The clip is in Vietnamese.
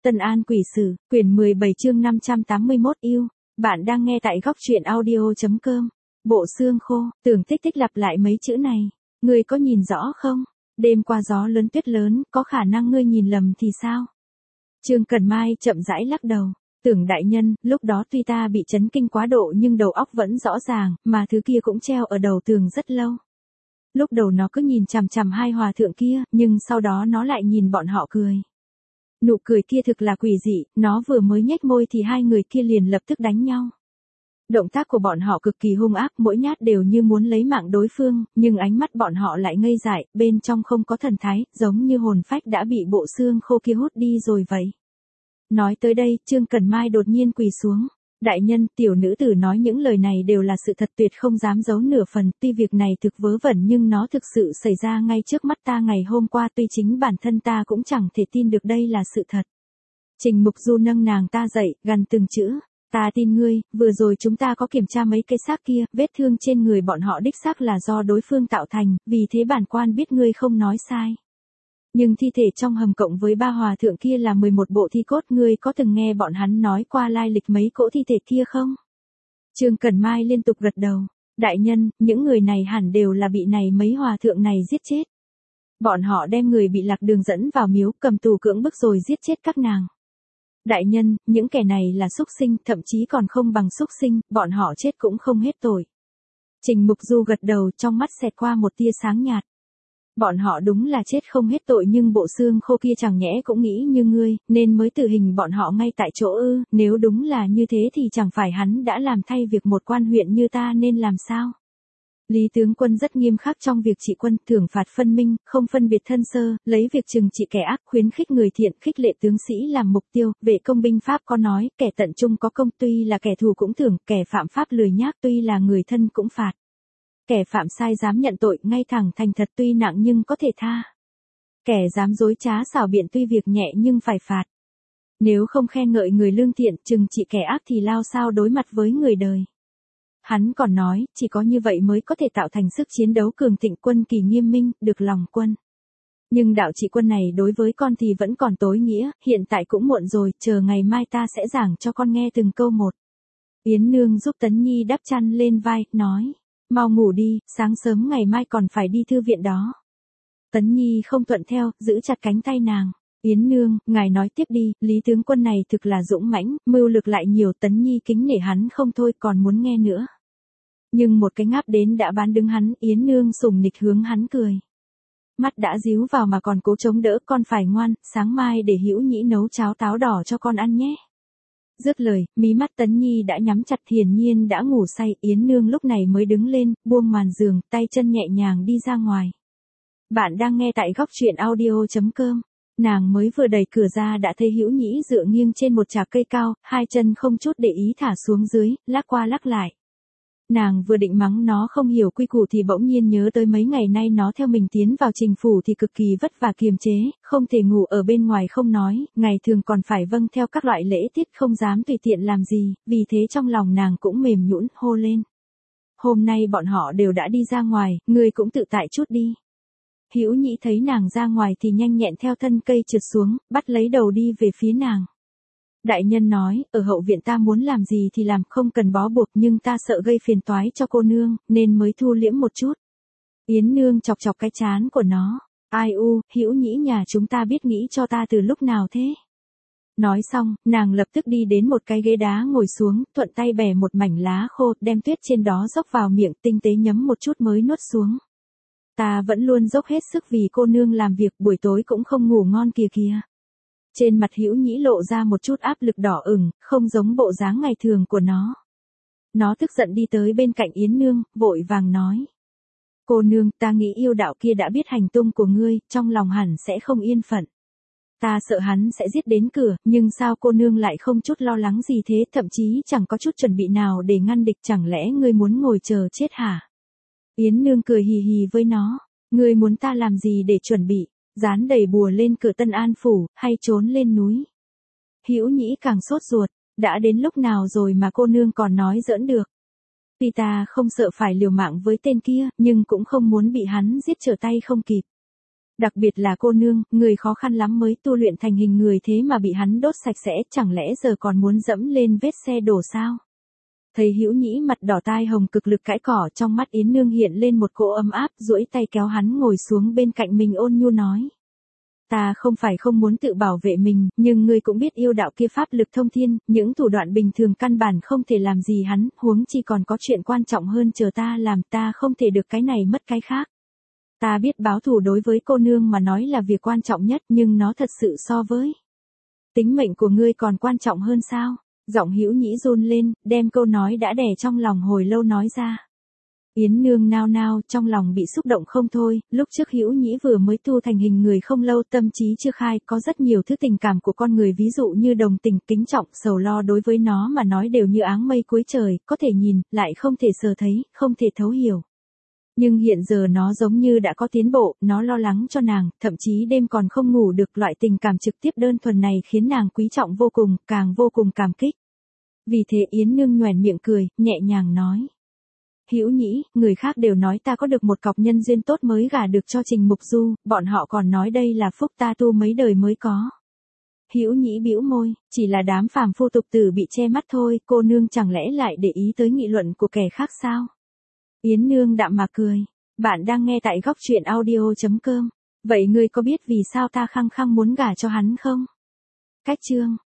Tân An Quỷ Sử, quyển 17 chương 581 yêu. Bạn đang nghe tại góc truyện audio.com. Bộ xương khô, tưởng tích tích lặp lại mấy chữ này. Ngươi có nhìn rõ không? Đêm qua gió lớn tuyết lớn, có khả năng ngươi nhìn lầm thì sao? Trương Cần Mai chậm rãi lắc đầu. Tưởng đại nhân, lúc đó tuy ta bị chấn kinh quá độ nhưng đầu óc vẫn rõ ràng, mà thứ kia cũng treo ở đầu tường rất lâu. Lúc đầu nó cứ nhìn chằm chằm hai hòa thượng kia, nhưng sau đó nó lại nhìn bọn họ cười. Nụ cười kia thực là quỷ dị, nó vừa mới nhếch môi thì hai người kia liền lập tức đánh nhau. Động tác của bọn họ cực kỳ hung ác, mỗi nhát đều như muốn lấy mạng đối phương, nhưng ánh mắt bọn họ lại ngây dại, bên trong không có thần thái, giống như hồn phách đã bị bộ xương khô kia hút đi rồi vậy. Nói tới đây, Trương Cần Mai đột nhiên quỳ xuống. Đại nhân, tiểu nữ tử nói những lời này đều là sự thật, tuyệt không dám giấu nửa phần, tuy việc này thực vớ vẩn nhưng nó thực sự xảy ra ngay trước mắt ta ngày hôm qua, tuy chính bản thân ta cũng chẳng thể tin được đây là sự thật. Trình Mục Du nâng nàng ta dậy, gằn từng chữ, ta tin ngươi, vừa rồi chúng ta có kiểm tra mấy cây xác kia, vết thương trên người bọn họ đích xác là do đối phương tạo thành, vì thế bản quan biết ngươi không nói sai. Nhưng thi thể trong hầm cộng với ba hòa thượng kia là 11 bộ thi cốt, ngươi có từng nghe bọn hắn nói qua lai lịch mấy cỗ thi thể kia không? Trương Cần Mai liên tục gật đầu. Đại nhân, những người này hẳn đều là bị này mấy hòa thượng này giết chết. Bọn họ đem người bị lạc đường dẫn vào miếu, cầm tù cưỡng bức rồi giết chết các nàng. Đại nhân, những kẻ này là súc sinh, thậm chí còn không bằng súc sinh, bọn họ chết cũng không hết tội. Trình Mục Du gật đầu, trong mắt xẹt qua một tia sáng nhạt. Bọn họ đúng là chết không hết tội, nhưng bộ xương khô kia chẳng nhẽ cũng nghĩ như ngươi, nên mới tử hình bọn họ ngay tại chỗ ư? Nếu đúng là như thế thì chẳng phải hắn đã làm thay việc một quan huyện như ta nên làm sao? Lý tướng quân rất nghiêm khắc trong việc trị quân, thưởng phạt phân minh, không phân biệt thân sơ, lấy việc trừng trị kẻ ác, khuyến khích người thiện, khích lệ tướng sĩ làm mục tiêu. Vệ công binh pháp có nói, kẻ tận trung có công, tuy là kẻ thù cũng thưởng, kẻ phạm pháp lười nhác tuy là người thân cũng phạt. Kẻ phạm sai dám nhận tội, ngay thẳng thành thật tuy nặng nhưng có thể tha. Kẻ dám dối trá xảo biện tuy việc nhẹ nhưng phải phạt. Nếu không khen ngợi người lương thiện, trừng trị kẻ ác thì lao sao đối mặt với người đời. Hắn còn nói, chỉ có như vậy mới có thể tạo thành sức chiến đấu cường thịnh, quân kỳ nghiêm minh, được lòng quân. Nhưng đạo trị quân này đối với con thì vẫn còn tối nghĩa, hiện tại cũng muộn rồi, chờ ngày mai ta sẽ giảng cho con nghe từng câu một. Yến Nương giúp Tấn Nhi đắp chăn lên vai, nói. Mau ngủ đi, sáng sớm ngày mai còn phải đi thư viện đó. Tấn Nhi không thuận theo, giữ chặt cánh tay nàng. Yến Nương, ngài nói tiếp đi, Lý tướng quân này thực là dũng mãnh, mưu lược lại nhiều. Tấn Nhi kính nể hắn không thôi, còn muốn nghe nữa. Nhưng một cái ngáp đến đã bán đứng hắn, Yến Nương sùng nịch hướng hắn cười. Mắt đã díu vào mà còn cố chống đỡ, con phải ngoan, sáng mai để Hữu Nhĩ nấu cháo táo đỏ cho con ăn nhé. Dứt lời, mí mắt Tấn Nhi đã nhắm chặt, hiển nhiên đã ngủ say. Yến Nương lúc này mới đứng lên, buông màn giường, tay chân nhẹ nhàng đi ra ngoài. Bạn đang nghe tại góc truyện audio.com. Nàng mới vừa đẩy cửa ra đã thấy Hữu Nhĩ dựa nghiêng trên một chạc cây cao, hai chân không chút để ý thả xuống dưới, lắc qua lắc lại. Nàng vừa định mắng nó không hiểu quy củ thì bỗng nhiên nhớ tới mấy ngày nay nó theo mình tiến vào Trình phủ thì cực kỳ vất vả kiềm chế, không thể ngủ ở bên ngoài không nói, ngày thường còn phải vâng theo các loại lễ tiết, không dám tùy tiện làm gì, vì thế trong lòng nàng cũng mềm nhũn, hô lên. Hôm nay bọn họ đều đã đi ra ngoài, ngươi cũng tự tại chút đi. Hữu Nhĩ thấy nàng ra ngoài thì nhanh nhẹn theo thân cây trượt xuống, bắt lấy đầu đi về phía nàng. Đại nhân nói, ở hậu viện ta muốn làm gì thì làm, không cần bó buộc, nhưng ta sợ gây phiền toái cho cô nương, nên mới thu liễm một chút. Yến Nương chọc chọc cái trán của nó. Ai u, Hữu Nhĩ nhà chúng ta biết nghĩ cho ta từ lúc nào thế? Nói xong, nàng lập tức đi đến một cái ghế đá ngồi xuống, thuận tay bẻ một mảnh lá khô, đem tuyết trên đó dốc vào miệng, tinh tế nhấm một chút mới nuốt xuống. Ta vẫn luôn dốc hết sức vì cô nương làm việc, buổi tối cũng không ngủ ngon kìa kìa. Trên mặt Hữu Nhĩ lộ ra một chút áp lực đỏ ửng, không giống bộ dáng ngày thường của nó. Nó tức giận đi tới bên cạnh Yến Nương, vội vàng nói. Cô nương, ta nghĩ yêu đạo kia đã biết hành tung của ngươi, trong lòng hẳn sẽ không yên phận. Ta sợ hắn sẽ giết đến cửa, nhưng sao cô nương lại không chút lo lắng gì thế, thậm chí chẳng có chút chuẩn bị nào để ngăn địch, chẳng lẽ ngươi muốn ngồi chờ chết hả? Yến Nương cười hì hì với nó, ngươi muốn ta làm gì để chuẩn bị? Dán đầy bùa lên cửa Tân An phủ, hay trốn lên núi? Hữu Nhĩ càng sốt ruột, đã đến lúc nào rồi mà cô nương còn nói giỡn được. Tuy ta không sợ phải liều mạng với tên kia, nhưng cũng không muốn bị hắn giết trở tay không kịp. Đặc biệt là cô nương, người khó khăn lắm mới tu luyện thành hình người thế mà bị hắn đốt sạch sẽ, chẳng lẽ giờ còn muốn dẫm lên vết xe đổ sao? Thấy Hữu Nhĩ mặt đỏ tai hồng cực lực cãi cỏ, trong mắt Yến Nương hiện lên một cỗ ấm áp, duỗi tay kéo hắn ngồi xuống bên cạnh mình ôn nhu nói. Ta không phải không muốn tự bảo vệ mình, nhưng ngươi cũng biết yêu đạo kia pháp lực thông thiên, những thủ đoạn bình thường căn bản không thể làm gì hắn, huống chi còn có chuyện quan trọng hơn chờ ta làm, ta không thể được cái này mất cái khác. Ta biết báo thù đối với cô nương mà nói là việc quan trọng nhất, nhưng nó thật sự so với tính mệnh của ngươi còn quan trọng hơn sao? Giọng Hữu Nhĩ run lên, đem câu nói đã đè trong lòng hồi lâu nói ra. Yến Nương nao nao, trong lòng bị xúc động không thôi, lúc trước Hữu Nhĩ vừa mới tu thành hình người không lâu, tâm trí chưa khai, có rất nhiều thứ tình cảm của con người, ví dụ như đồng tình, kính trọng, sầu lo đối với nó mà nói đều như áng mây cuối trời, có thể nhìn, lại không thể sờ thấy, không thể thấu hiểu. Nhưng hiện giờ nó giống như đã có tiến bộ, nó lo lắng cho nàng, thậm chí đêm còn không ngủ được, loại tình cảm trực tiếp đơn thuần này khiến nàng quý trọng vô cùng, càng vô cùng cảm kích. Vì thế Yến Nương nhoẻn miệng cười, nhẹ nhàng nói. Hữu Nhĩ, người khác đều nói ta có được một cọc nhân duyên tốt mới gả được cho Trình Mục Du, bọn họ còn nói đây là phúc ta tu mấy đời mới có. Hữu Nhĩ bĩu môi, chỉ là đám phàm phu tục tử bị che mắt thôi, cô nương chẳng lẽ lại để ý tới nghị luận của kẻ khác sao? Yến Nương đạm mà cười, bạn đang nghe tại Góc Truyện Audio.com. Vậy ngươi có biết vì sao ta khăng khăng muốn gả cho hắn không? Cách chương